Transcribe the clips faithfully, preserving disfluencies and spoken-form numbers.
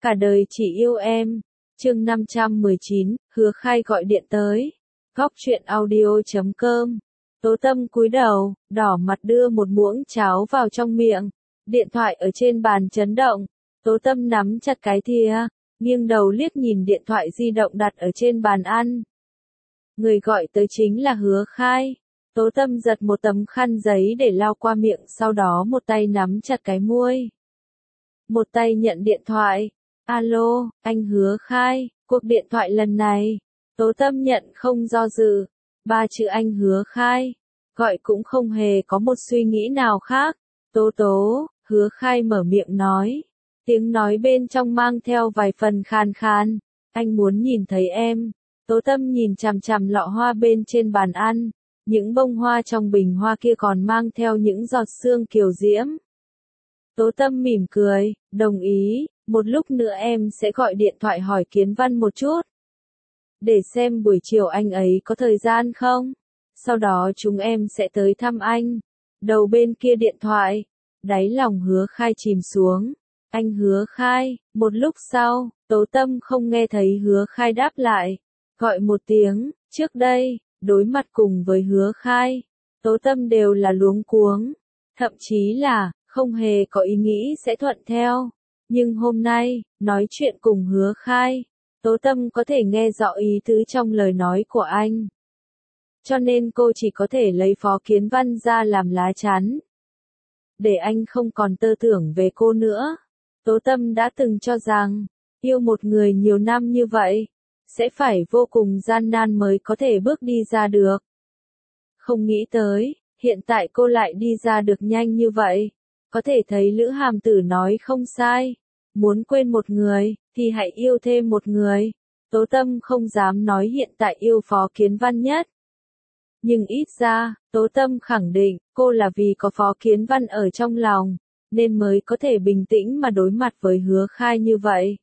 Cả đời chỉ yêu em. Chương năm trăm mười chín, Hứa Khai gọi điện tới. Góc truyện audio chấm com. Tố Tâm cúi đầu, đỏ mặt đưa một muỗng cháo vào trong miệng. Điện thoại ở trên bàn chấn động. Tố Tâm nắm chặt cái thìa, nghiêng đầu liếc nhìn điện thoại di động đặt ở trên bàn ăn. Người gọi tới chính là Hứa Khai. Tố Tâm giật một tấm khăn giấy để lau qua miệng, sau đó một tay nắm chặt cái muôi. Một tay nhận điện thoại. Alo, anh Hứa Khai, cuộc điện thoại lần này. Tố Tâm nhận không do dự. Ba chữ anh Hứa Khai. Gọi cũng không hề có một suy nghĩ nào khác. Tố tố, Hứa Khai mở miệng nói. Tiếng nói bên trong mang theo vài phần khàn khàn. Anh muốn nhìn thấy em. Tố Tâm nhìn chằm chằm lọ hoa bên trên bàn ăn. Những bông hoa trong bình hoa kia còn mang theo những giọt sương kiều diễm. Tố Tâm mỉm cười, đồng ý, một lúc nữa em sẽ gọi điện thoại hỏi Kiến Văn một chút. Để xem buổi chiều anh ấy có thời gian không? Sau đó chúng em sẽ tới thăm anh. Đầu bên kia điện thoại, đáy lòng Hứa Khai chìm xuống. Anh Hứa Khai, một lúc sau, Tố Tâm không nghe thấy Hứa Khai đáp lại. Gọi một tiếng, trước đây, đối mặt cùng với Hứa Khai, Tố Tâm đều là luống cuống. Thậm chí là, không hề có ý nghĩ sẽ thuận theo. Nhưng hôm nay, nói chuyện cùng Hứa Khai, Tố Tâm có thể nghe rõ ý tứ trong lời nói của anh. Cho nên cô chỉ có thể lấy Phó Kiến Văn ra làm lá chắn. Để anh không còn tơ tưởng về cô nữa. Tố Tâm đã từng cho rằng, yêu một người nhiều năm như vậy, sẽ phải vô cùng gian nan mới có thể bước đi ra được. Không nghĩ tới, hiện tại cô lại đi ra được nhanh như vậy. Có thể thấy Lữ Hàm Tử nói không sai. Muốn quên một người, thì hãy yêu thêm một người. Tố Tâm không dám nói hiện tại yêu Phó Kiến Văn nhất. Nhưng ít ra, Tố Tâm khẳng định, cô là vì có Phó Kiến Văn ở trong lòng, nên mới có thể bình tĩnh mà đối mặt với Hứa Khai như vậy.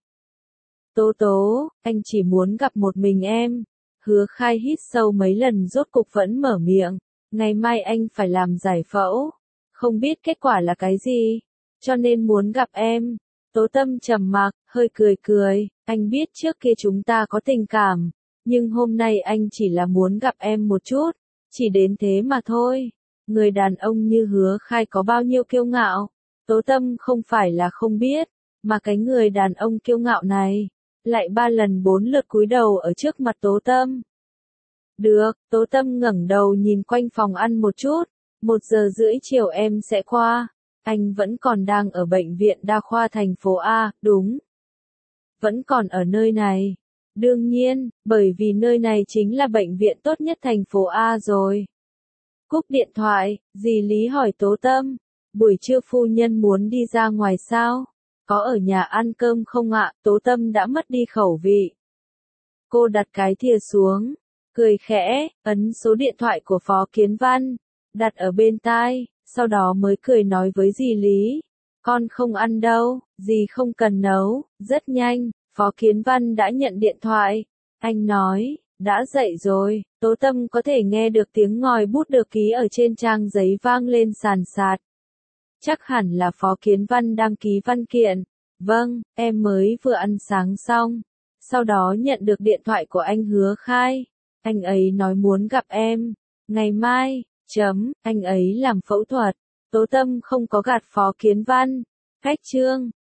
Tố tố, anh chỉ muốn gặp một mình em. Hứa Khai hít sâu mấy lần rốt cục vẫn mở miệng. Ngày mai anh phải làm giải phẫu. Không biết kết quả là cái gì, cho nên muốn gặp em. Tố Tâm trầm mặc, hơi cười cười. Anh biết trước kia chúng ta có tình cảm, nhưng hôm nay anh chỉ là muốn gặp em một chút. Chỉ đến thế mà thôi. Người đàn ông như Hứa Khai có bao nhiêu kiêu ngạo, Tố Tâm không phải là không biết, mà cái người đàn ông kiêu ngạo này lại ba lần bốn lượt cúi đầu ở trước mặt Tố Tâm. Được, Tố Tâm ngẩng đầu nhìn quanh phòng ăn một chút. Một giờ rưỡi chiều em sẽ qua. Anh vẫn còn đang ở bệnh viện đa khoa thành phố A, đúng. Vẫn còn ở nơi này. Đương nhiên, bởi vì nơi này chính là bệnh viện tốt nhất thành phố A rồi. Cúp điện thoại, dì Lý hỏi Tố Tâm. Buổi trưa phu nhân muốn đi ra ngoài sao? Có ở nhà ăn cơm không ạ? Tố Tâm đã mất đi khẩu vị. Cô đặt cái thìa xuống, cười khẽ, ấn số điện thoại của Phó Kiến Văn, đặt ở bên tai, sau đó mới cười nói với dì Lý. Con không ăn đâu, dì không cần nấu. Rất nhanh, Phó Kiến Văn đã nhận điện thoại. Anh nói, đã dậy rồi. Tố Tâm có thể nghe được tiếng ngòi bút được ký ở trên trang giấy vang lên sàn sạt. Chắc hẳn là Phó Kiến Văn đang ký văn kiện. Vâng, em mới vừa ăn sáng xong. Sau đó nhận được điện thoại của anh Hứa Khai. Anh ấy nói muốn gặp em. Ngày mai, chấm, anh ấy làm phẫu thuật. Tố Tâm không có gạt Phó Kiến Văn. Khách trương,